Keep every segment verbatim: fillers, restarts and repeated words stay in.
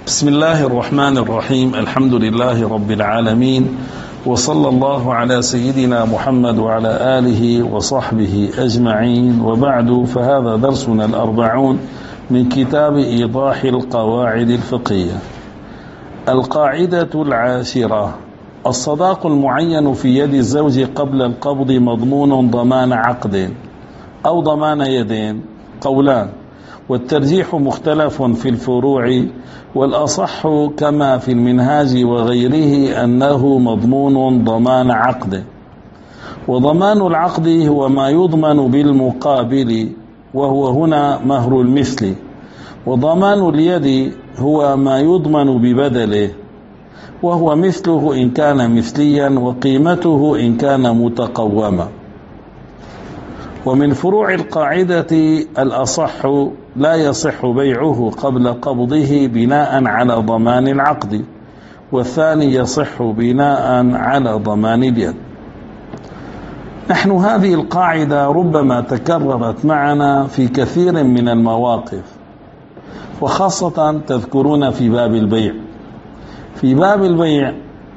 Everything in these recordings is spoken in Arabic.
بسم الله الرحمن الرحيم. الحمد لله رب العالمين، وصلى الله على سيدنا محمد وعلى آله وصحبه أجمعين، وبعد، فهذا درسنا الأربعون من كتاب إيضاح القواعد الفقهية. القاعدة العاشرة: الصداق المعين في يد الزوج قبل القبض مضمون ضمان عقد أو ضمان يدين، قولان، والترجيح مختلف في الفروع، والأصح كما في المنهاج وغيره أنه مضمون ضمان عقد. وضمان العقد هو ما يضمن بالمقابل، وهو هنا مهر المثل. وضمان اليد هو ما يضمن ببدله، وهو مثله إن كان مثليا، وقيمته إن كان متقوما. ومن فروع القاعدة: الأصح لا يصح بيعه قبل قبضه بناء على ضمان العقد، والثاني يصح بناء على ضمان اليد. نحن هذه القاعدة ربما تكررت معنا في كثير من المواقف، وخاصة تذكرون في باب البيع. في باب البيع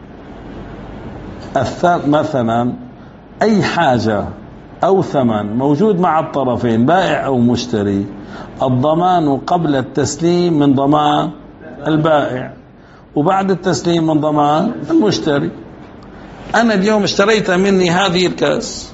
مثلا أي حاجة أو ثمن موجود مع الطرفين، بائع أو مشتري، الضمان قبل التسليم من ضمان البائع، وبعد التسليم من ضمان المشتري. أنا اليوم اشتريت مني هذه الكاس،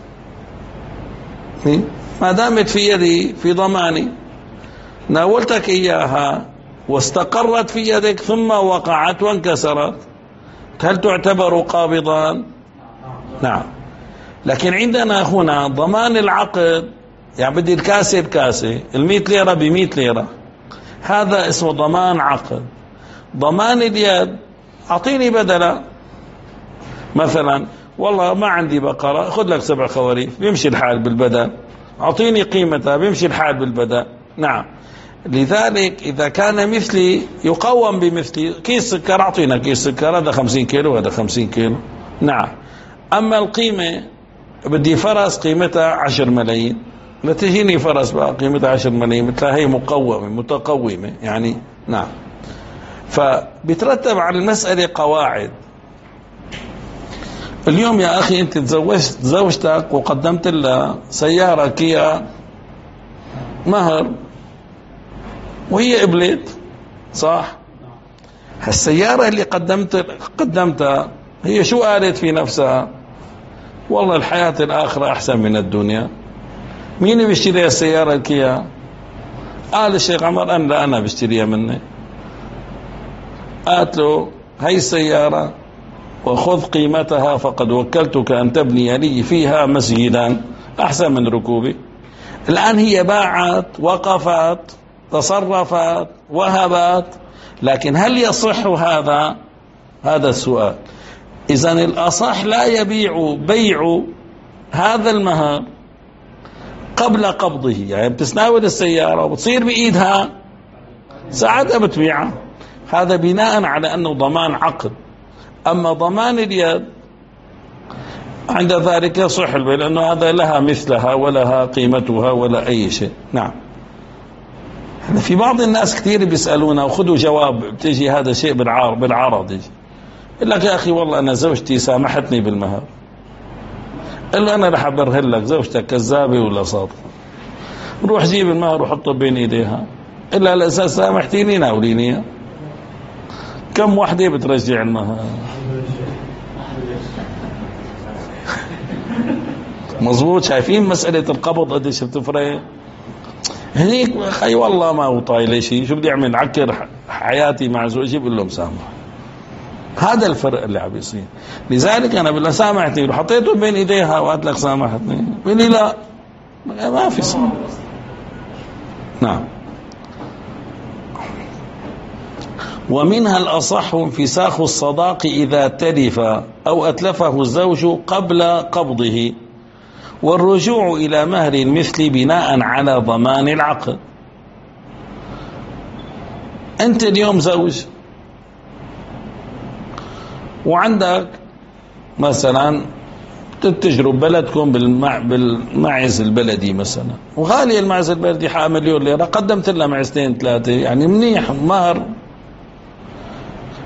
ما دامت في يدي في ضماني، ناولتك إياها واستقرت في يدك ثم وقعت وانكسرت، هل تعتبر قابضا؟ نعم. لكن عندنا هنا ضمان العقد، يعني بدي الكاسة بكاسة، المئة ليرة بمئة ليرة، هذا اسمه ضمان عقد. ضمان اليد: أعطيني بدلا، مثلا والله ما عندي بقرة، خذ لك سبع خواريف بيمشي الحال بالبدل، أعطيني قيمتها بيمشي الحال بالبدل. نعم. لذلك إذا كان مثلي يقوم بمثلي، كيس سكر أعطينا كيس سكر، هذا خمسين كيلو هذا خمسين كيلو. نعم. أما القيمة، بدي فرس قيمتها عشر ملايين، لا تجيني فرس بقى قيمتها عشر ملايين، مثلها هي مقومة متقومة يعني. نعم. فبترتب على المسألة قواعد. اليوم يا أخي أنت تزوجت زوجتك وقدمت لها سيارة كيا مهر، وهي قبلت، صح؟ هالسيارة اللي قدمت قدمتها هي شو قالت في نفسها؟ والله الحياة الآخرة أحسن من الدنيا. مين بيشتري السيارة الكيا؟ قال الشيخ عمر: أنا لا، أنا بشتريها مني. قالت له: هاي السيارة وخذ قيمتها، فقد وكلتك أن تبني لي فيها مسجدا أحسن من ركوبي. الآن هي باعت، وقفت، تصرفت، وهبت، لكن هل يصح هذا؟ هذا السؤال. إذن الأصح لا يبيع بيع هذا المهر قبل قبضه، يعني بتسناول السيارة وبتصير بإيدها ساعتها بتبيعها، هذا بناء على أنه ضمان عقد. أما ضمان اليد عند ذلك يصح البيع، لأنه هذا لها مثلها ولها قيمتها ولا أي شيء. نعم. في بعض الناس كثير بيسألونا وخذوا جواب، بتيجي هذا شيء بالعرض بالعرض يجي يقول لك: يا أخي والله أنا زوجتي سامحتني بالمهر. قال له: أنا رح أبرهن لك زوجتك كذابة ولا صادقة، روح جيب المهر وحطه بين إيديها، إلا على أساس سامحتيني ناوليني. كم وحدة بترجع المهر؟ مظبوط. شايفين مسألة القبض قديش بتفرق؟ هنيك أي والله ما هو طايل شيء، شو بدي أعمل؟ عكر حياتي مع زوجي، بقول له مسامح. هذا الفرق اللي عم يصير. لذلك أنا بالله سامحتني، وحطيته بين إيديها وقالت لك سامحتني، بقول لي لا، ما في صوم. نعم. ومنها الأصح انفساخ الصداق إذا تلف أو أتلفه الزوج قبل قبضه، والرجوع إلى مهر المثل بناء على ضمان العقد. أنت اليوم زوج وعندك مثلا تتجروا بلدكم بالمع... بالمعز البلدي مثلا، وغالي المعز البلدي حق مليون ليرة، قدمت لها معزتين ثلاثة، يعني منيح مهر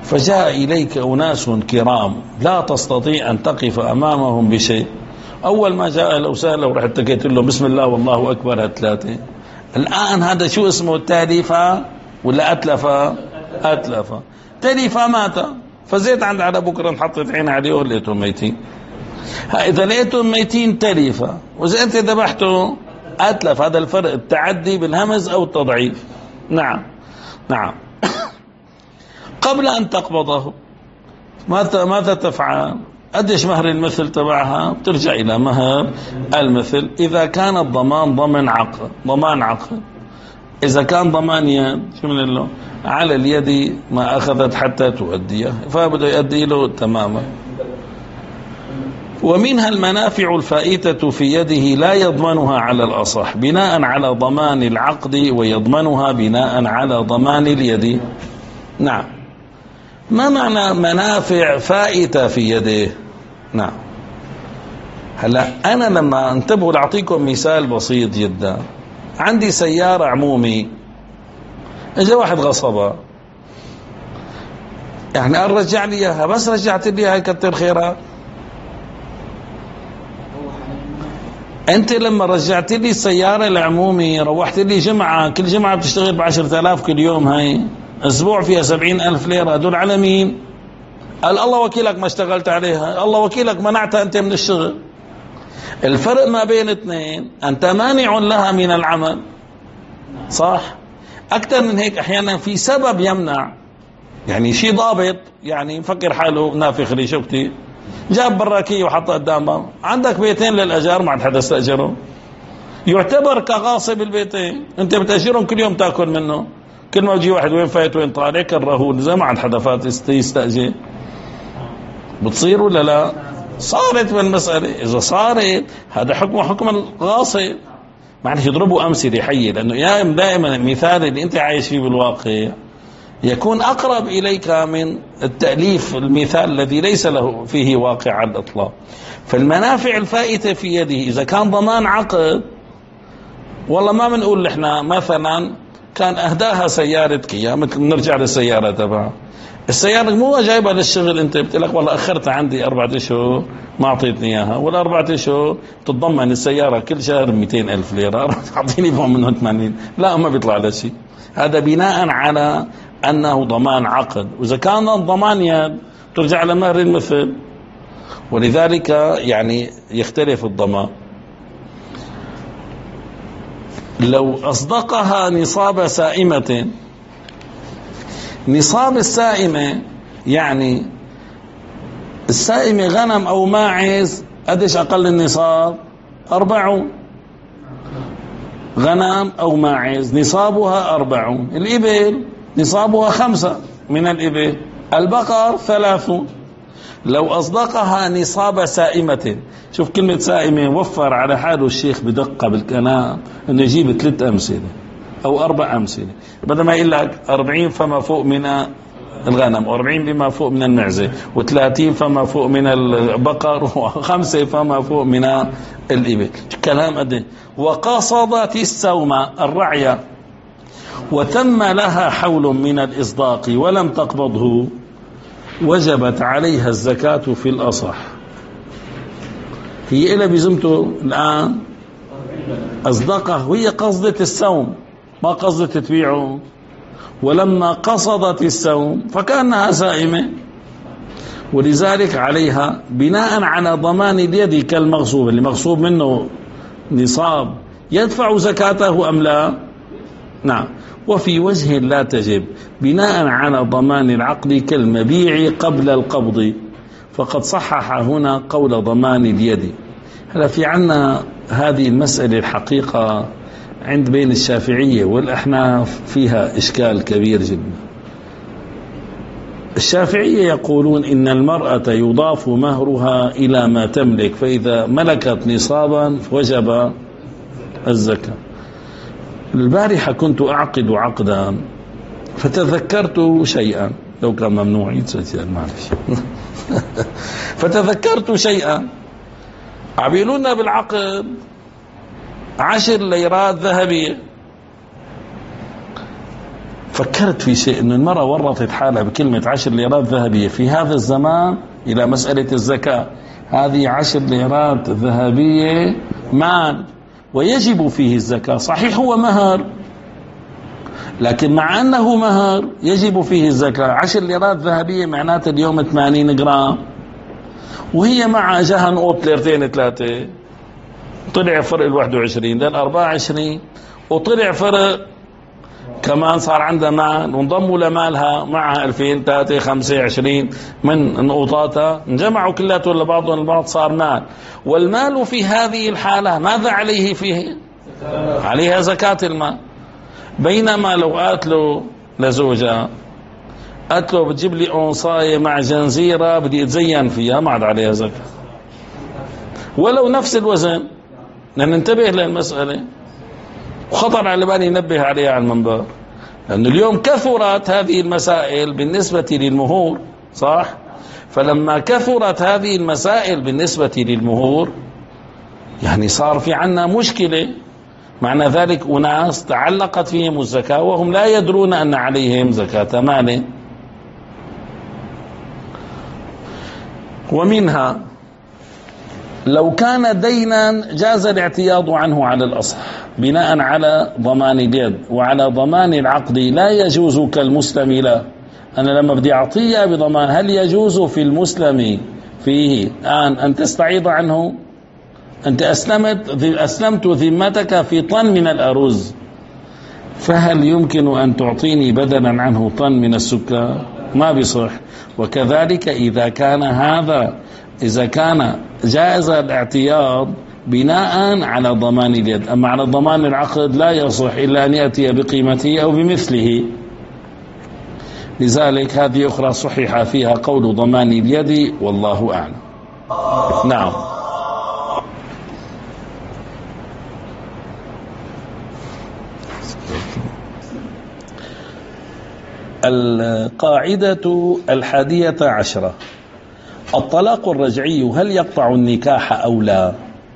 فجاء إليك أناس كرام لا تستطيع أن تقف أمامهم بشيء. أول ما جاء لو سأل لو رحت تكيت له بسم الله والله أكبر هالثلاثة. الآن هذا شو اسمه؟ تاليفة ولا أتلفة؟ أتلفة. تاليفة مات، فزيت عند على بكرة حطيت عين عليه ولقيتهم ميتين. إذا لقيتهم ميتين تليفة، وإذا أنت ذبحته أتلف. هذا الفرق، التعدي بالهمز أو التضعيف. نعم نعم. قبل أن تقبضه ماذا ماذا تفعل؟ قديش مهر المثل تبعها؟ بترجع إلى مهر المثل. إذا كان الضمان ضمن عقد، ضمان عقد. إذا كان ضمان يد، شو من له؟ على اليد ما أخذت حتى تؤديه، فبده يؤدي له تماما. ومنها المنافع الفائتة في يده لا يضمنها على الأصح بناء على ضمان العقد، ويضمنها بناء على ضمان اليد. نعم. ما معنى منافع فائتة في يده؟ نعم. هلا أنا لما انتبهوا لأعطيكم مثال بسيط جدا. عندي سيارة عمومي، إجا واحد غصبها، يعني قال رجع لي إياها، بس رجعت لي إياها كتر خيرها. أنت لما رجعت لي السيارة العمومي روحت لي جمعة، كل جمعة بتشتغل بعشرة آلاف كل يوم، هاي أسبوع فيها سبعين ألف ليرة، هدول على مين؟ قال الله وكيلك ما اشتغلت عليها، الله وكيلك منعتها أنت من الشغل. الفرق ما بين اثنين، أنت مانع لها من العمل، صح؟ أكثر من هيك أحيانا في سبب يمنع، يعني شيء ضابط، يعني مفكر حاله نافخ لي شوكتي، جاب براكية وحطها قدامه. عندك بيتين للأجار ما عاد حدا استأجره، يعتبر كغاصب البيتين. أنت بتأجرهم كل يوم تأكل منه، كل ما يجي واحد وين فايت وين طالع كرهون، زي ما عاد حدا فات يستأجر. بتصير ولا لا؟ صارت بالمسألة. إذا صارت هذا حكم حكم الغاصب. معنى يضربوا أمثلة حية، لأنه يا دائما المثال اللي أنت عايش فيه بالواقع يكون أقرب إليك من التأليف المثال الذي ليس له فيه واقع على الإطلاق. فالمنافع الفائتة في يده إذا كان ضمان عقد، والله ما بنقول إحنا مثلا كان أهداها سيارة كيا، مثل نرجع للسيارة تبعها، السيارة مو جايبها للشغل، أنت بتقول لك والله أخرتها عندي أربعة أشهر ما أعطيتني إياها، والأربعة أشهر تتضمن السيارة كل شهر مئتين ألف ليرة، أعطيني فهم منه ثمانين. لا، ما بيطلع على شيء. هذا بناء على أنه ضمان عقد. وإذا كان الضمان يد ترجع لمهر المثل، ولذلك يعني يختلف الضمان. لو أصدقها نصاب سائمة، نصاب السائمة يعني السائمة غنم أو ماعز، قديش أقل النصاب؟ أربعون. غنم أو ماعز نصابها أربعون. الإبل نصابها خمسة من الإبل. البقر ثلاثون. لو أصدقها نصاب سائمة، شوف كلمة سائمة، وفر على حاله الشيخ بدقة بالكلام أنه يجيب ثلاث أمثلة أو أربع أمثلة، بدل ما يقول لك أربعين فما فوق من الغنم، وأربعين بما فوق من المعزة، وثلاثين فما فوق من البقر، وخمسة فما فوق من الإبل. كلام قد. وقصدت السومة الرعية وتم لها حول من الإصداق ولم تقبضه، وجبت عليها الزكاة في الأصح. هي إلى بزمته الآن أصدقه، وهي قصدت السوم ما قصدت تبيعه، ولما قصدت السوم فكأنها سائمة، ولذلك عليها بناء على ضمان اليد كالمغصوب، اللي مغصوب منه نصاب يدفع زكاته أم لا؟ نعم. وفي وجه لا تجب بناء على ضمان العقد كالمبيع قبل القبض، فقد صحح هنا قول ضمان اليد. هلا في عنا هذه المسألة الحقيقة عند بين الشافعية والأحناف فيها إشكال كبير جدا. الشافعية يقولون إن المرأة يضاف مهرها إلى ما تملك، فإذا ملكت نصابا وجب الزكاة. البارحة كنت أعقد عقدا فتذكرت شيئا، لو كان ممنوع يتسجل معلش فتذكرت شيئا، عبيلونا بالعقد عشر ليرات ذهبية، فكرت في شيء، أن المرأة ورطت حالها بكلمة عشر ليرات ذهبية في هذا الزمان إلى مسألة الزكاة. هذه عشر ليرات ذهبية مال ويجب فيه الزكاة، صحيح هو مهر، لكن مع أنه مهر يجب فيه الزكاة. عشر ليرات ذهبية معناته اليوم ثمانين جرام، وهي مع جهن قوت ليرتين ثلاثة، طلع فرق الواحد وعشرين للأربعة وعشرين، وطلع فرق كمان صار عندها مال وانضموا لمالها معها ألفين ثلاثة خمسة عشرين من نقوطاتها، انجمعوا كلاتهم لبعضهم البعض صار مال. والمال في هذه الحالة ماذا عليه فيه؟ عليها زكاة المال. بينما لو قالت له لزوجها، قالت له بتجيب لي أنصاية مع جنزيرة بدي أتزين فيها، ما عاد عليها زكاة ولو نفس الوزن. ننتبه للمسألة، وخطر على بالي ننبه عليها على المنبر، لأن اليوم كثرت هذه المسائل بالنسبة للمهور، صح؟ فلما كثرت هذه المسائل بالنسبة للمهور يعني صار في عنا مشكلة. معنى ذلك أناس تعلقت فيهم الزكاة وهم لا يدرون أن عليهم زكاة مال. ومنها لو كان دينا جاز الاعتياض عنه على الأصح بناء على ضمان اليد وعلى ضمان العقد، لا يجوز كالمسلم. لا، أنا لما بدي أعطيه بضمان، هل يجوز في المسلم فيه أن أن تستعيض عنه؟ أنت أسلمت أسلمت ذمتك في طن من الأرز، فهل يمكن أن تعطيني بدلا عنه طن من السكر؟ ما بيصح. وكذلك إذا كان هذا إذا كان جائز الاعتياض بناء على ضمان اليد، أما على ضمان العقد لا يصح إلا أن يأتي بقيمته أو بمثله. لذلك هذه أخرى صحيح فيها قول ضمان اليد، والله أعلم. نعم. القاعدة الحادية عشرة: الطلاق الرجعي هل يقطع النكاح أو لا؟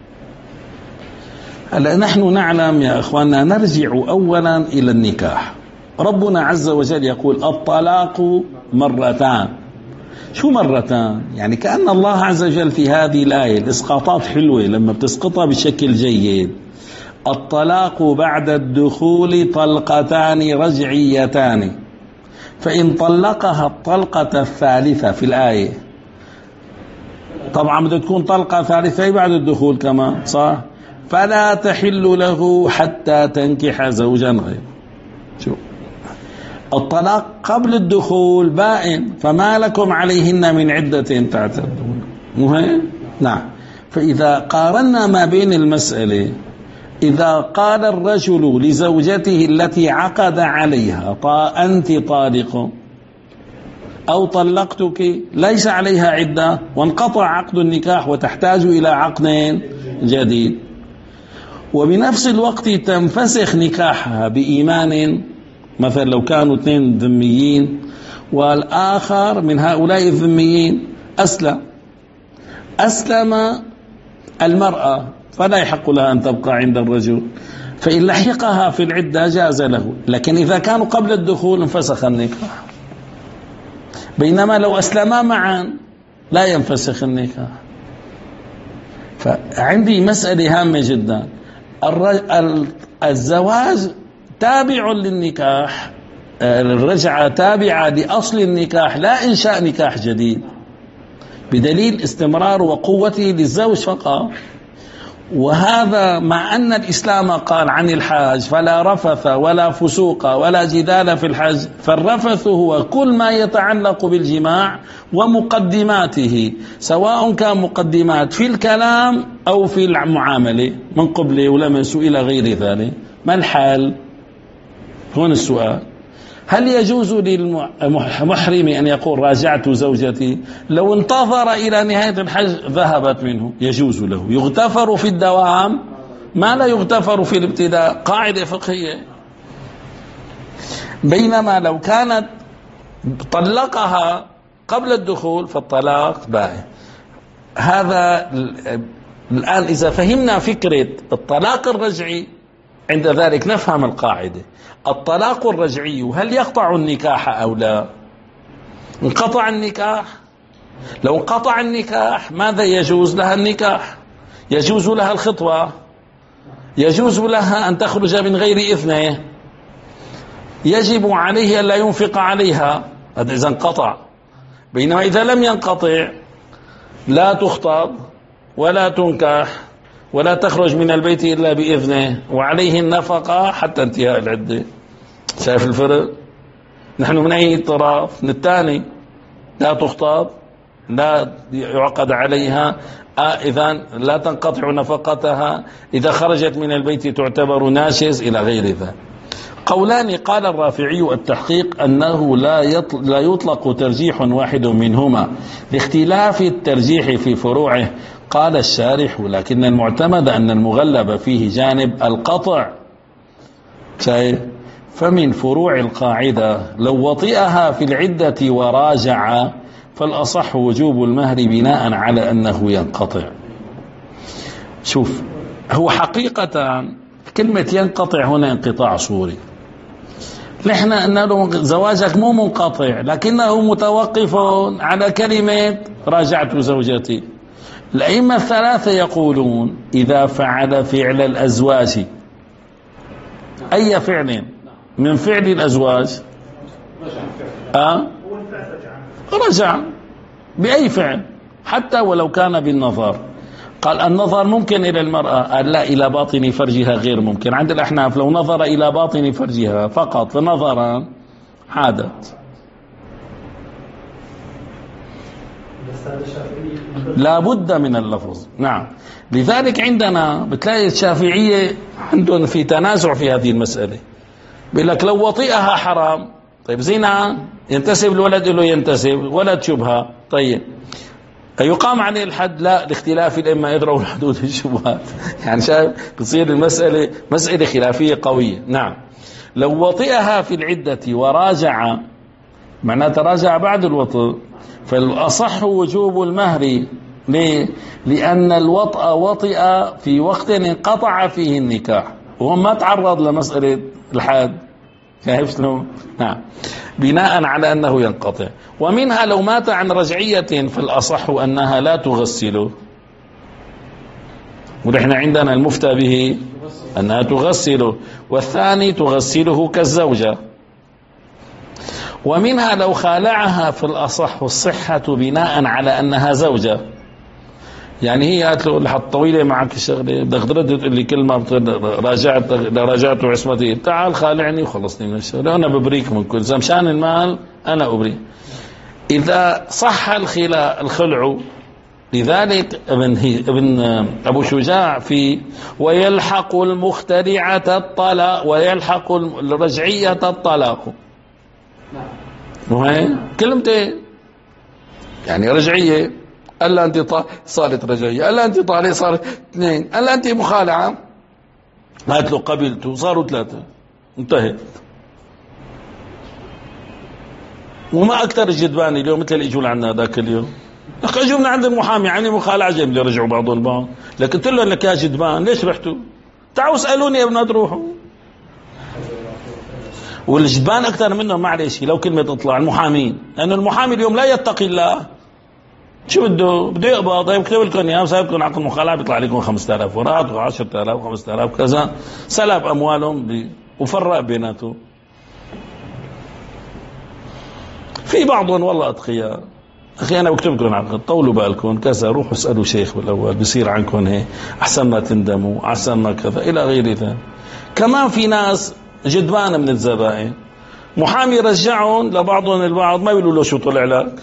هلا نحن نعلم يا إخواننا، نرجع أولا إلى النكاح. ربنا عز وجل يقول الطلاق مرتان. شو مرتان؟ يعني كأن الله عز وجل في هذه الآية الإسقاطات حلوة لما بتسقطها بشكل جيد. الطلاق بعد الدخول طلقتان رجعيتان، فإن طلقها الطلقة الثالثة في الآية، طبعا بدها تكون طلقة ثالثة بعد الدخول كمان، صح؟ فلا تحل له حتى تنكح زوجا غيره. شو الطلاق قبل الدخول بائن، فما لكم عليهن من عدة تعتدون. مهم؟ نعم. فإذا قارنا ما بين المسألة، إذا قال الرجل لزوجته التي عقد عليها أنت طالق أو طلقتك، ليس عليها عدة وانقطع عقد النكاح وتحتاج إلى عقد جديد، وبنفس الوقت تنفسخ نكاحها بإيمان. مثلا لو كانوا اثنين ذميين والآخر من هؤلاء الذميين أسلم أسلم المرأة، فلا يحق لها أن تبقى عند الرجل، فإن لحقها في العدة جاز له. لكن إذا كانوا قبل الدخول انفسخ النكاح، بينما لو أسلما معا لا ينفسخ النكاح. فعندي مسألة هامة جدا، الزواج تابع للنكاح، الرجعة تابعة لأصل النكاح لا إنشاء نكاح جديد، بدليل استمرار وقوته للزوج فقط. وهذا مع أن الإسلام قال عن الحاج فلا رفث ولا فسوق ولا جدال في الحج، فالرفث هو كل ما يتعلق بالجماع ومقدماته، سواء كان مقدمات في الكلام أو في المعاملة من قبل ولمس إلى غير ذلك. ما الحال؟ هون السؤال. هل يجوز للمحرم أن يقول راجعت زوجتي؟ لو انتظر إلى نهاية الحج ذهبت منه، يجوز له، يغتفر في الدوام ما لا يغتفر في الابتداء، قاعدة فقهية. بينما لو كانت طلقها قبل الدخول فالطلاق بائن. هذا الآن إذا فهمنا فكرة الطلاق الرجعي عند ذلك نفهم القاعدة. الطلاق الرجعي هل يقطع النكاح أو لا؟ انقطع النكاح، لو انقطع النكاح ماذا يجوز لها؟ النكاح، يجوز لها الخطبة، يجوز لها أن تخرج من غير إذنه، يجب عليه أن لا ينفق عليها، هذا إذا انقطع. بينما إذا لم ينقطع لا تخطب ولا تنكح ولا تخرج من البيت إلا بإذنه، وعليه النفقة حتى انتهاء العدة. شايف الفرق؟ نحن من أي طرف؟ من الثاني، لا تخطب، لا يعقد عليها، آه إذا لا تنقطع نفقتها، إذا خرجت من البيت تعتبر ناشز، إلى غير ذلك. قولان قال الرافعي التحقيق أنه لا لا يطلق ترجيح واحد منهما لاختلاف الترجيح في فروعه. قال الشارح لكن المعتمد أن المغلب فيه جانب القطع. شايف؟ فمن فروع القاعدة لو وطئها في العدة وراجع فالأصح وجوب المهر بناء على أنه ينقطع. شوف، هو حقيقة كلمة ينقطع هنا انقطاع صوري. نحن قلنا له زواجك مو منقطع لكنه متوقف على كلمة راجعت زوجتي. الأئمة الثلاثة يقولون إذا فعل فعل الأزواج، أي فعل من فعل الأزواج، أه؟ رجع بأي فعل حتى ولو كان بالنظر. قال النظر ممكن إلى المرأة، قال لا، إلى باطن فرجها غير ممكن. عند الأحناف لو نظر إلى باطن فرجها فقط نظرا عادت. لا بد من اللفظ. نعم، لذلك عندنا بتلاقي الشافعية عندهم في تنازع في هذه المسألة. بيقول لك لو وطئها حرام، طيب زنا ينتسب الولد له، ينتسب ولد شبهة، طيب يقام عليه الحد؟ لا، لاختلاف الأئمة يدروا حدود الشبهات. يعني شايف بتصير المسألة مسألة خلافية قوية. نعم، لو وطئها في العدة وراجع، معناه تراجع بعد الوطء، فالأصح وجوب المهر. ليه؟ لأن الوطأ وطئ في وقت انقطع فيه النكاح، وهو ما تعرض لمسألة الحاد. شايف شلون؟ نعم، بناء على أنه ينقطع. ومنها لو مات عن رجعية فالأصح أنها لا تغسله، ونحن عندنا المفتى به أنها تغسله، والثاني تغسله كالزوجة. ومنها لو خالعها فالأصح الصحة بناء على أنها زوجة. يعني هي قالت له لحد طويلة معك الشغلة، بدك ترد تقول لي كلمة راجعت راجعت عصمتي، تعال خالعني وخلصني من الشغلة، أنا ببريك من كل زي مشان المال، أنا أبري. إذا صح الخلاء الخلع، لذلك ابن ابن أبو شجاع في ويلحق المخترعة الطلاق ويلحق الرجعية الطلاق. وهي كلمتين، يعني رجعية قال لا أنت صارت رجعية، قال لا أنت طالق صارت اثنين، قال لا أنت مخالعة، قالت له قبلته، صاروا ثلاثة، انتهت. وما أكثر الجدبان اليوم مثل اللي إجوا عنا ذاك اليوم، لك إجوا من عند المحامي يعني مخالعة جملة، رجعوا بعضهم البعض. لكن قلت له لك يا جدبان ليش رحتوا؟ تعالوا اسألوني يا ابن تروحوا. والجدبان أكثر منهم معلش لو كلمة تطلع المحامين، لأن المحامي اليوم لا يتقي الله. شو بده؟ بده يقبض. طيب كتب لكم يا سايبكم عقد مخالعة بيطلع لكم خمسة آلاف ورات وعشرة آلاف وخمسة آلاف كذا، سلب أموالهم وفرق بيناته. في بعضهم والله أتقياء، أخي أنا بكتب لكم عقد، طولوا بالكم كذا، روحوا اسألوا شيخ بالأول بيصير عنكم هيك، أحسن ما تندموا، أحسن ما كذا إلى غير ذلك. كمان في ناس جدبان من الزبائن، محامي رجعهم لبعضهم البعض ما بيقولوا له شو طلع لك،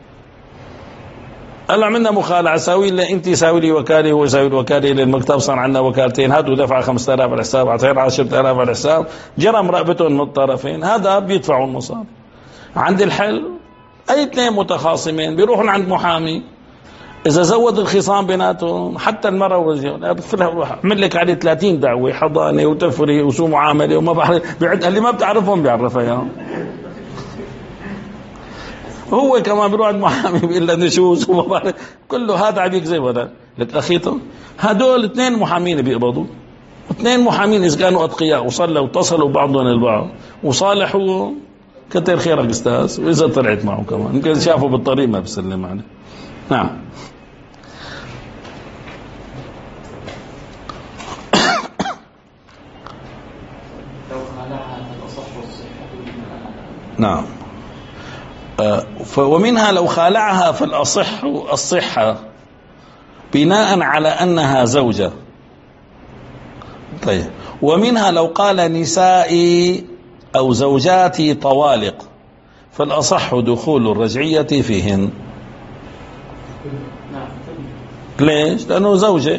قال عملنا مخالعة، ساوي لي انت ساوي لي وكالة، هو ساوي الوكالة للمكتب، صار عندنا وكالتين، هاتوا دفع خمسة آلاف على الحساب، اعطينا عشرة آلاف على الحساب، جرى مراقبتهم من الطرفين، هذا بيدفعوا المصاري. عند الحل اي اثنين متخاصمين بيروحوا عند محامي، اذا زود الخصام بيناتهم حتى المرأة والرجل عمل لك عليه ثلاثين دعوة، حضانة وتفريق وسوء معاملة وما بعرف، بيعد اللي ما بتعرفهم بيعرفها يعني. هو كمان بيروح عند محامي بيقول له نشوز وما بعرف، كله هذا عم يكذب. هذا لك اخيته هدول اثنين محامين بيقبضوا، اثنين محامين إذا كانوا أتقياء وصلوا واتصلوا بعضهم البعض وصالحوا، كتر خيرك أستاذ. وإذا طلعت معه كمان يمكن شافوا بالطريق ما بسلم عليه. نعم. نعم. آه ومنها لو خالعها فالأصح الصحة بناء على أنها زوجة. طيب. ومنها لو قال نسائي أو زوجاتي طوالق فالأصح دخول الرجعية فيهن. ليش؟ لأنه زوجة.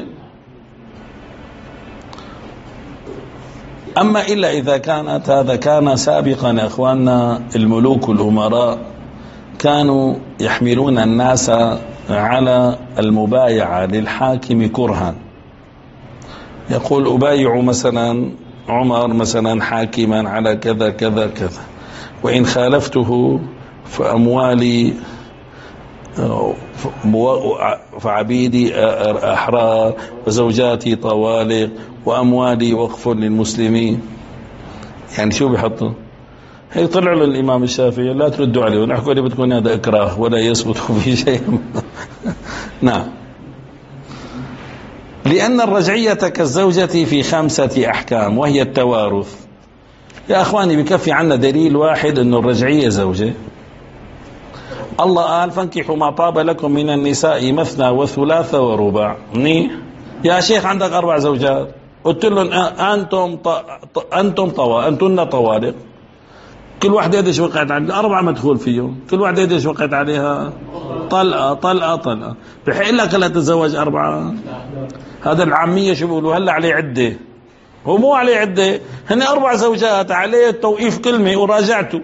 أما إلا إذا كانت، هذا كان سابقا يا أخواننا، الملوك والأمراء كانوا يحملون الناس على المبايعة للحاكم كرها. يقول أبايع مثلا عمر مثلا حاكما على كذا كذا كذا، وإن خالفته فأموالي فعبيدي أحرار وزوجاتي طوالق وأموالي وقف للمسلمين. يعني شو بيحطوا؟ هي طلع له الإمام الشافعي لا تردوا عليه ونحكوا لي بتكون هذا إكراه ولا يثبت في شيء. نعم. لأن الرجعية كالزوجة في خمسة أحكام وهي التوارث. يا أخواني بكفي عنا دليل واحد أن الرجعية زوجة. الله قال فانكحوا ما طاب لكم من النساء مثنى وثلاث ورباع. منيح يا شيخ عندك أربع زوجات، قلت لهم أنتم ط... أنتم طوا أنتن طوالق، كل واحدة قديش وقعت عليها؟ أربعة مدخول فيهم، كل واحدة قديش وقعت عليها؟ طلقة طلقة طلقة. بحق لك لا تتزوج أربعة؟ هذا العامية شو بيقولوا هلا عليه عدة. هو مو عليه عدة، هن أربع زوجات عليه توقيف كلمة وراجعته.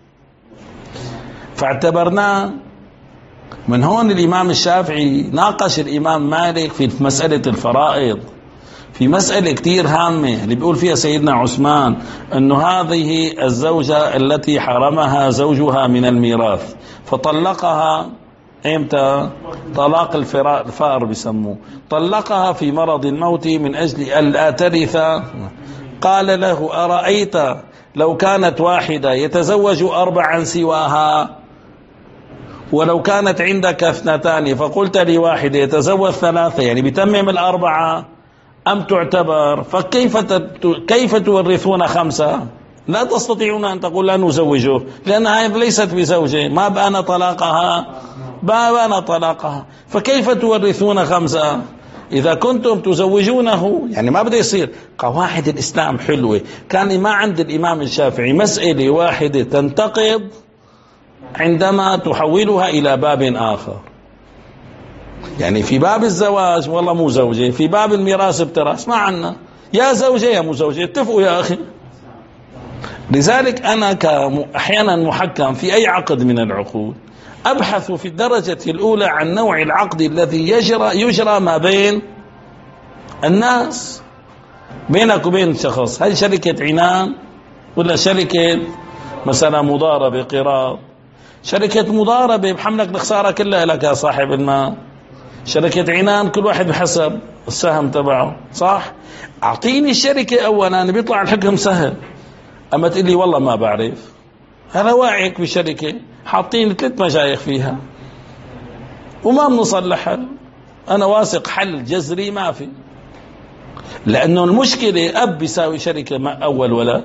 فاعتبرناه من هون. الإمام الشافعي ناقش الإمام مالك في مسألة الفرائض، في مسألة كتير هامة اللي بيقول فيها سيدنا عثمان أنه هذه الزوجة التي حرمها زوجها من الميراث فطلقها امتى؟ طلاق الفار بسموه. طلقها في مرض الموت من أجل ألا ترث. قال له أرأيت لو كانت واحدة يتزوج أربعا سواها، ولو كانت عندك اثنتان فقلت لي واحدة يتزوج ثلاثة، يعني بتمم الأربعة، أم تعتبر؟ فكيف كيف تورثون خمسة؟ لا تستطيعون أن تقول لا نزوجه لأنها ليست بزوجة، ما بأنا طلاقها، ما بأنا طلاقها، فكيف تورثون خمسة؟ إذا كنتم تزوجونه يعني ما بده يصير. قواعد الإسلام حلوة. كان ما عند الإمام الشافعي مسألة واحدة تنتقض عندما تحولها إلى باب آخر. يعني في باب الزواج والله مو زوجة، في باب الميراث بتراث ما عنا، يا زوجة يا مو زوجة، اتفقوا يا أخي. لذلك أنا أحيانا محكم في أي عقد من العقود أبحث في الدرجة الأولى عن نوع العقد الذي يجرى يجرى ما بين الناس، بينك وبين شخص. هل شركة عنان ولا شركة مثلا مضاربة قراض؟ شركة مضاربة بحملك الخسارة كلها لك يا صاحب المال. شركة عنان كل واحد بحسب السهم تبعه، صح؟ أعطيني الشركة أولا بيطلع الحكم سهل. أما تقول لي والله ما بعرف، أنا واعيك بشركة حاطين ثلاث مشايخ فيها وما بنوصل لحل، أنا واثق حل جذري ما في. لأنه المشكلة أب بيساوي شركة مع أول ولد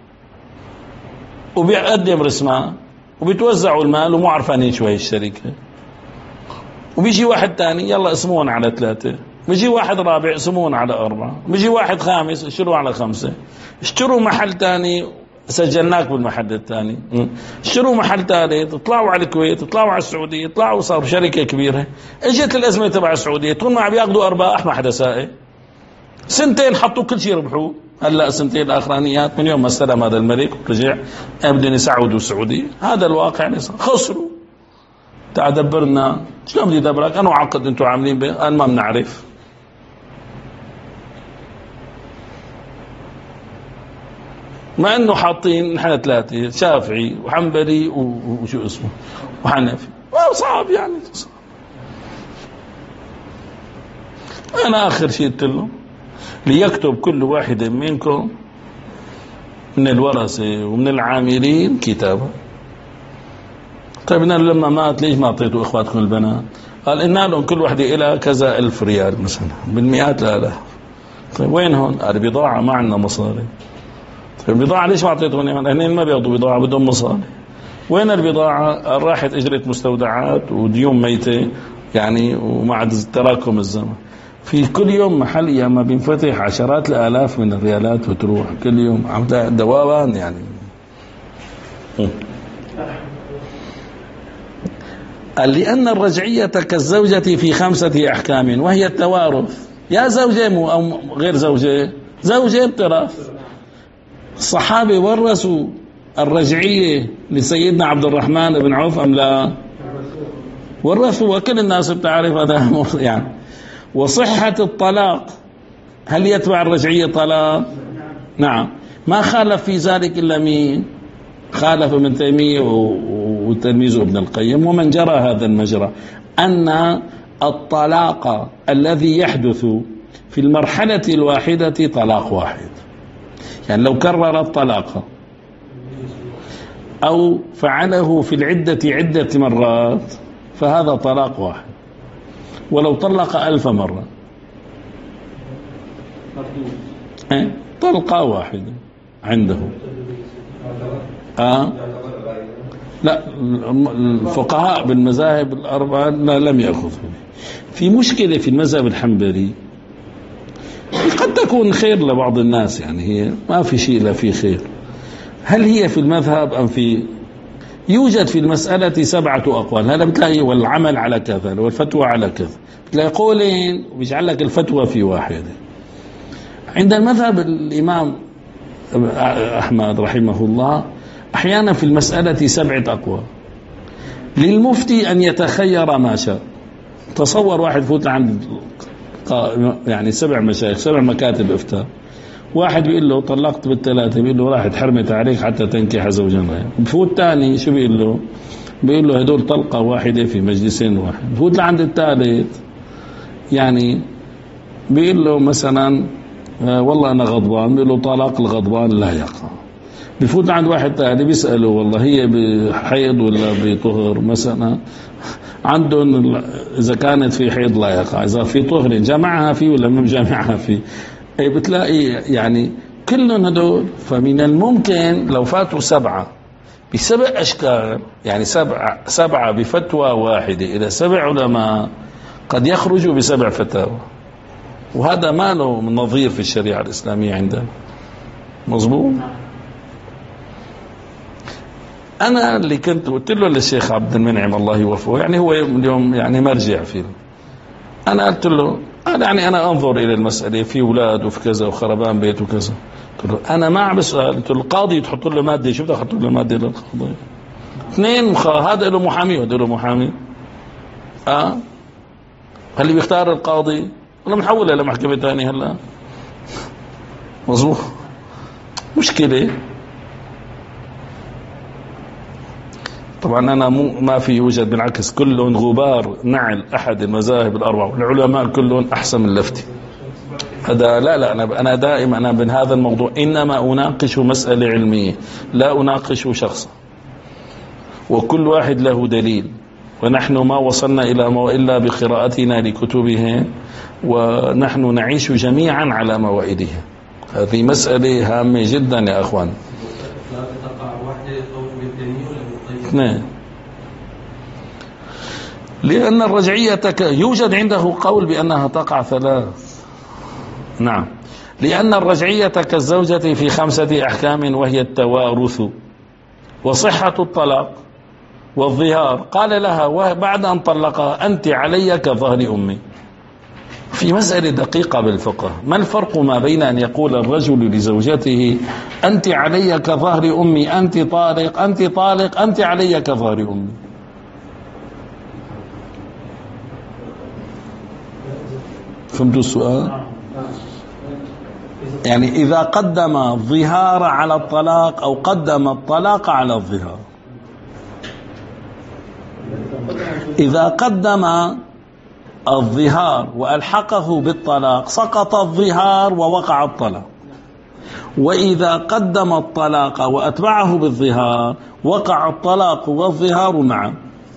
وبيقدم رسمان وبيتوزعوا المال ومو عرفانين شو هي الشركة، وبيجي واحد تاني يلا اسمون على ثلاثة، بيجي واحد رابع اسمون على أربعة، بيجي واحد خامس اشتروا على خمسة، اشتروا محل تاني سجلناك بالمحل الثاني، اشتروا محل ثالث، طلعوا على الكويت، طلعوا على السعودية، طلعوا صار شركة كبيرة. اجت الأزمة تبع السعودية طول ما عم ياخذوا أرباح ما حدا سائل، سنتين حطوا كل شيء ربحوا. هلا سنتين الأخرانيات من يوم ما استلم هذا الملك ورجع بدهم يسعودوا السعودية، هذا الواقع خسروا. تعال دبرنا، شلون بدي دبرك؟ أنا عقد أنتم عاملين به، أنا ما بنعرف. مع انه حاطين نحن ثلاثه، شافعي وحنبلي وشو اسمه وحنفي، صعب يعني صعب. انا اخر شيء قلت له ليكتب كل واحد منكم من الورثة ومن العاملين كتابة. طيب لما مات ليش ما أعطيته إخواتكم البنات؟ قال إن لهم كل واحدة إلى كذا ألف ريال مثلا، بالمئات الآلاف. طيب وين هون؟ قال بضاعة ما عندنا مصاري. طيب البضاعة ليش ما أعطيتهم إياها؟ هن ما بياخذوا بضاعة، بدهم مصاري. وين البضاعة؟ راحت أجرت مستودعات وديون ميتة يعني، ومع تراكم الزمن. في كل يوم محل يا ما بينفتح عشرات الآلاف من الريالات وتروح كل يوم، عم دوابان يعني. قال لأن الرجعية كالزوجة في خمسة أحكام وهي التوارث. يا زوجة مو أو غير زوجة، زوجة بترث. الصحابة ورثوا الرجعية لسيدنا عبد الرحمن بن عوف أم لا؟ ورثوا، وكل الناس بتعرف هذا يعني. وصحة الطلاق، هل يتبع الرجعية طلاق؟ نعم. ما خالف في ذلك إلا مين؟ خالف ابن تيمية وتلميذه ابن القيم ومن جرى هذا المجرى، أن الطلاق الذي يحدث في المرحلة الواحدة طلاق واحد. يعني لو كرر الطلاق أو فعله في العدة عدة مرات فهذا طلاق واحد، ولو طلق ألف مرة طلقة واحدة عنده. آه لا، الفقهاء بالمذاهب الأربعة لم يأخذوا. في مشكلة في المذهب الحنبلي قد تكون خير لبعض الناس، يعني هي ما في شيء لا في خير. هل هي في المذهب أم في يوجد في المسألة سبعة أقوال. هذا بتلاقي والعمل على كذا والفتوى على كذا، بتلاقي قولين وبيجعل لك الفتوى في واحدة. عند المذهب الإمام أحمد رحمه الله أحيانا في المسألة سبعة أقوال، للمفتي أن يتخير ما شاء. تصور واحد فوت عند يعني سبع مشايخ، سبع مكاتب إفتاء، واحد بيقول له طلقت بالثلاثة، بيقول له راحت حرمت عليك حتى تنكح زوجا غيره. بفوت تاني شو بيقول له؟ بيقول له هدول طلقة واحدة في مجلسين واحد. بفوت لعند الثالث يعني بيقول له مثلا آه والله أنا غضبان، بيقول له طلاق الغضبان لا يقع. بفوت عند واحد ثاني بيسأله والله هي بحيض ولا بطهر مثلا، عندهم إذا كانت في حيض لا يقع، إذا في طهر جمعها فيه ولا ما جمعها فيه. أي بتلاقي يعني كلهم هدول. فمن الممكن لو فاتوا سبعة بسبع أشكال، يعني سبعة سبعة بفتوى واحدة إلى سبع علماء، قد يخرجوا بسبع فتاوى، وهذا ما له نظير في الشريعة الإسلامية عندنا. مظبوط. أنا اللي كنت قلت له للشيخ عبد المنعم الله يوفقه، يعني هو اليوم يعني مرجع فيه، أنا قلت له أنا يعني أنا أنظر إلى المسألة في أولاد وفي كذا وخربان بيت وكذا. قلت له أنا ما عم بسأل، قلت له القاضي تحط له مادة، شو بدك أحط له مادة للقاضي؟ اثنين هذا له محامي وهذا له محامي. أه اللي بيختار القاضي ولا محولة لمحكمة ثانية هلا. مظبوط. مشكلة. طبعا أنا مو ما في يوجد، بالعكس كلهم غبار نعل أحد المذاهب الأربعة، والعلماء كلهم أحسن من لفتي. هذا لا لا أنا أنا دائما أنا من هذا الموضوع إنما أناقش مسألة علمية، لا أناقش شخصا، وكل واحد له دليل، ونحن ما وصلنا إلى ما إلا بقراءتنا لكتبهم، ونحن نعيش جميعا على موائدها. هذه مسألة هامة جدا يا أخوان. اثنين، لأن الرجعية يوجد عنده قول بأنها تقع ثلاث. نعم. لأن الرجعية كالزوجة في خمسة أحكام وهي التوارث وصحة الطلاق والظهار. قال لها وبعد أن طلقها أنت علي كظهر أمي. في مسألة دقيقة بالفقه، ما الفرق ما بين أن يقول الرجل لزوجته أنت علي كظهر أمي، أنت طالق أنت طالق أنت علي كظهر أمي؟ فهمتوا السؤال؟ يعني إذا قدم الظهار على الطلاق أو قدم الطلاق على الظهار. إذا قدم الظهار وألحقه بالطلاق سقط الظهار ووقع الطلاق، وإذا قدم الطلاق وأتبعه بالظهار وقع الطلاق والظهار معا،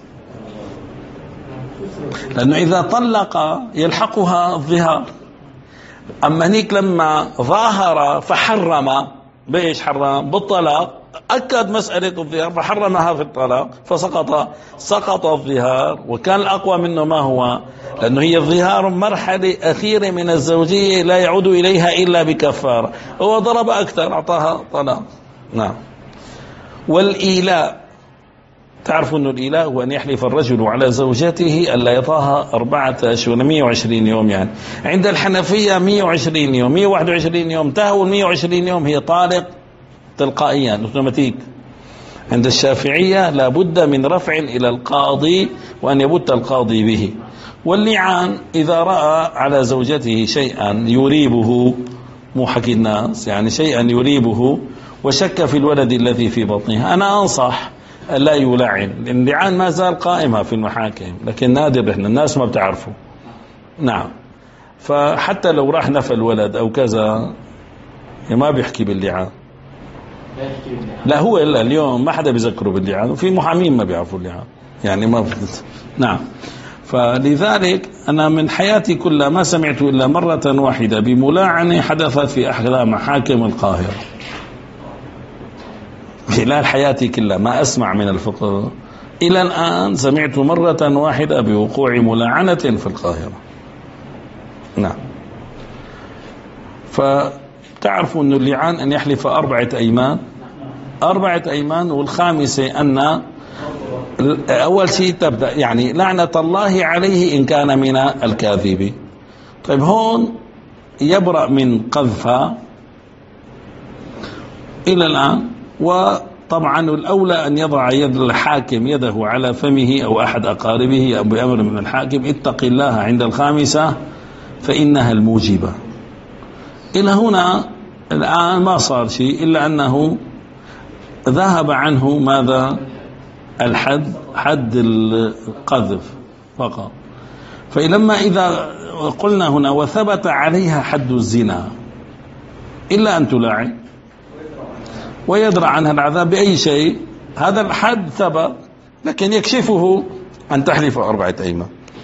لأنه إذا طلق يلحقها الظهار. أما هنيك لما ظاهر فحرم، بإيش حرم؟ بالطلاق، أكد مسألة الظهار فحرمها في الطلاق فسقط سقط الظهار. وكان الأقوى منه ما هو؟ لأنه هي الظهار مرحلة أخيرة من الزوجية لا يعود إليها إلا بكفارة، هو ضرب أكثر أعطاها طلاق. نعم. والإيلاء، تعرفوا أن الإيلاء هو أن يحلف الرجل على زوجته ألا يطاها أربعة أشهر مئة وعشرين يوم. يعني عند الحنفية مئة وعشرين يوم، مئة وواحد وعشرين يوم تهو، مئة وعشرين يوم هي طالق تلقائيا اوتوماتيك. عند الشافعية لا بد من رفع إلى القاضي وأن يبت القاضي به. واللعان إذا رأى على زوجته شيئا يريبه، مو حكي الناس، يعني شيئا يريبه وشك في الولد الذي في بطنها، أنا أنصح لا يلعن، لأن اللعان ما زال قائمة في المحاكم لكن نادر، إحنا الناس ما بتعرفه. نعم. فحتى لو راح نفى الولد أو كذا ما بيحكي باللعان، لا هو إلا اليوم ما حدا بيذكره باللعان، وفي محامين ما بيعرفوا اللعان يعني ما بت... نعم. فلذلك أنا من حياتي كلها ما سمعت إلا مرة واحدة بملاعنة حدثت في أحلى محاكم القاهرة. خلال حياتي كلها ما أسمع من الفقه إلى الآن سمعت مرة واحدة بوقوع ملاعنة في القاهرة. نعم. فتعرفوا أن اللعان أن يحلف أربعة أيمان، أربعة أيمان، والخامسة أن أول شيء تبدأ يعني لعنة الله عليه إن كان من الكاذب. طيب هون يبرأ من قذفة إلى الآن. وطبعا الأولى أن يضع يد الحاكم يده على فمه أو أحد أقاربه أو بأمر من الحاكم، اتق الله عند الخامسة فإنها الموجبة. إلى هنا الآن ما صار شيء إلا أنه ذهب عنه ماذا؟ الحد، حد القذف فقط. فلما إذا قلنا هنا وثبت عليها حد الزنا إلا أن تلاعن ويدرع عنها العذاب بأي شيء، هذا الحد ثبت لكن يكشفه أن تحلف أربعة أيمان.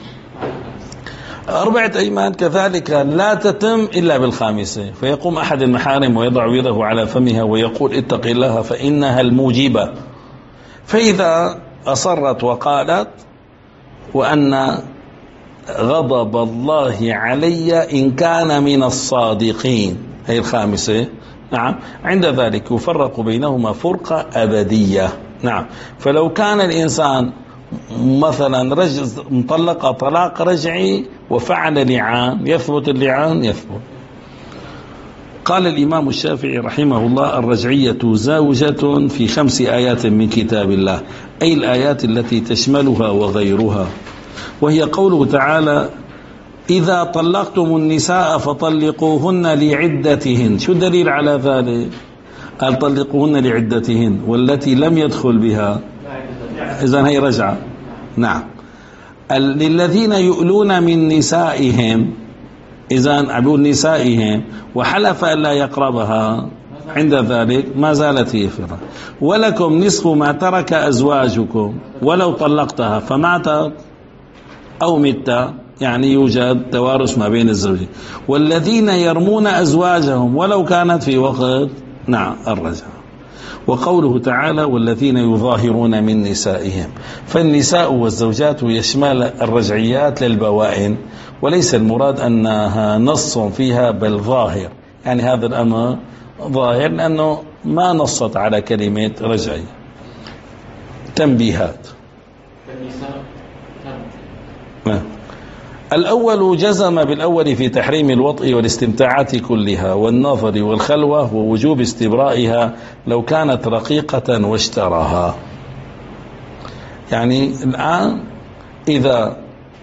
أربعة أيمان كذلك لا تتم إلا بالخامسة، فيقوم أحد المحارم ويضع يده على فمها ويقول اتق الله فإنها الموجبة. فإذا أصرت وقالت وأن غضب الله علي إن كان من الصادقين، هي الخامسة. نعم. عند ذلك يفرق بينهما فرقة أبدية. نعم. فلو كان الإنسان مثلا رجل مطلقة طلاق رجعي وفعل لعان، يثبت اللعان؟ يثبت. قال الإمام الشافعي رحمه الله الرجعية زوجة في خمس آيات من كتاب الله، أي الآيات التي تشملها وغيرها، وهي قوله تعالى إذا طلقتم النساء فطلقوهن لعدتهن. شو الدليل على ذلك؟ قال طلقوهن لعدتهن، والتي لم يدخل بها إذن هي رجعة. نعم. للذين يؤلون من نسائهم، إذن أبو نسائهم وحلف أن لا يقربها، عند ذلك ما زالت هي فرة. ولكم نصف ما ترك أزواجكم ولو طلقتها فماتت أو مت، يعني يوجد توارث ما بين الزوجين. والذين يرمون أزواجهم ولو كانت في وقت نعم الرجعة. وقوله تعالى والذين يظاهرون من نسائهم، فالنساء والزوجات يشمل الرجعيات للبوائن، وليس المراد أنها نص فيها بل ظاهر، يعني هذا الأمر ظاهر لأنه ما نصت على كلمة رجعية. تنبيهات. الأول جزم بالأول في تحريم الوطء والاستمتاعات كلها والنظر والخلوة ووجوب استبرائها لو كانت رقيقة واشتراها. يعني الآن إذا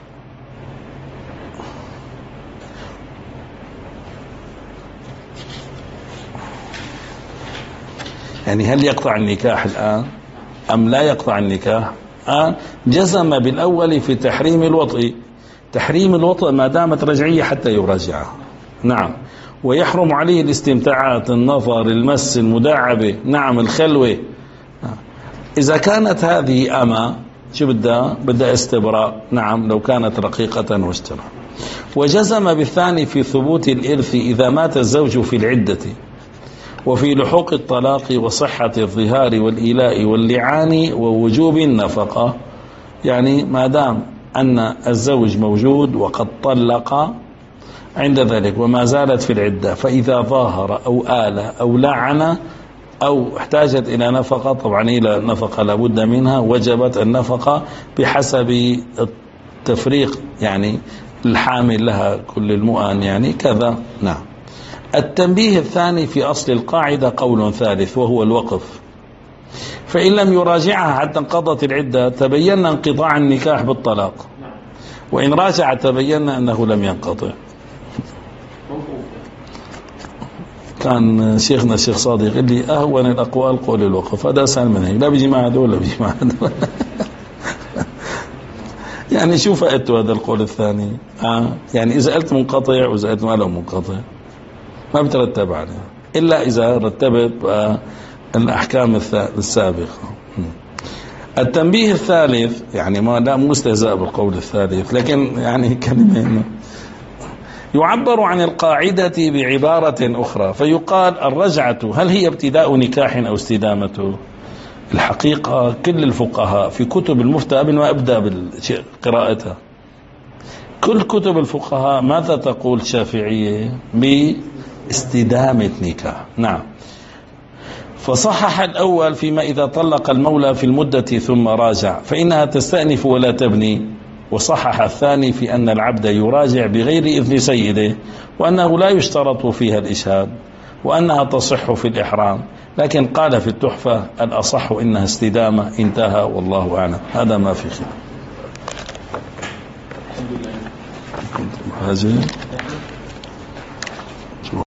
يعني هل يقطع النكاح الآن أم لا يقطع النكاح؟ آه جزم بالأول في تحريم الوطء، تحريم الوطء ما دامت رجعية حتى يراجعها. نعم. ويحرم عليه الاستمتاعات، النظر، المس، المداعبة، نعم، الخلوة. إذا كانت هذه أما شو بدها؟ بدها استبراء، نعم، لو كانت رقيقة واشترى. وجزم بالثاني في ثبوت الإرث إذا مات الزوج في العدة، وفي لحوق الطلاق، وصحة الظهار والإيلاء واللعان، ووجوب النفقة. يعني ما دام أن الزوج موجود وقد طلق عند ذلك وما زالت في العدة، فإذا ظاهر أو آل أو لعن أو احتاجت إلى نفقة، طبعا إلى نفقة لابد منها، وجبت النفقة بحسب التفريق، يعني الحامل لها كل المؤن يعني كذا. نعم. التنبيه الثاني في أصل القاعدة قول ثالث وهو الوقف. فإن لم يراجعها حتى انقضت العدة تبين انقطاع النكاح بالطلاق، وإن راجع تبين أنه لم ينقطع. كان شيخنا الشيخ صادق قال لي أهون الأقوال قول الوقف، هذا أسهل من هيك، لا بيجي مع هذول لا بيجي مع هذول. يعني شو فائدته هذا القول الثاني؟ آه يعني إذا قلت منقطع وإذا قلت ما له منقطع ما بترتب عليه، إلا إذا رتبت آه الأحكام السابقة. التنبيه الثالث، يعني ما لا مستهزاء بالقول الثالث، لكن يعني كلمة يعبر عن القاعدة بعبارة أخرى، فيقال الرجعة هل هي ابتداء نكاح أو استدامته؟ الحقيقة كل الفقهاء في كتب المفتى قبل ما أبدأ بقراءتها، كل كتب الفقهاء ماذا تقول الشافعية؟ باستدامة نكاح. نعم. فصحح الأول فيما إذا طلق المولى في المدة ثم راجع فإنها تستأنف ولا تبني، وصحح الثاني في أن العبد يراجع بغير إذن سيده، وأنه لا يشترط فيها الإشهاد، وأنها تصح في الإحرام، لكن قال في التحفة الأصح إنها استدامة. انتهى والله أعلم. هذا ما في خلاف. الحمد لله.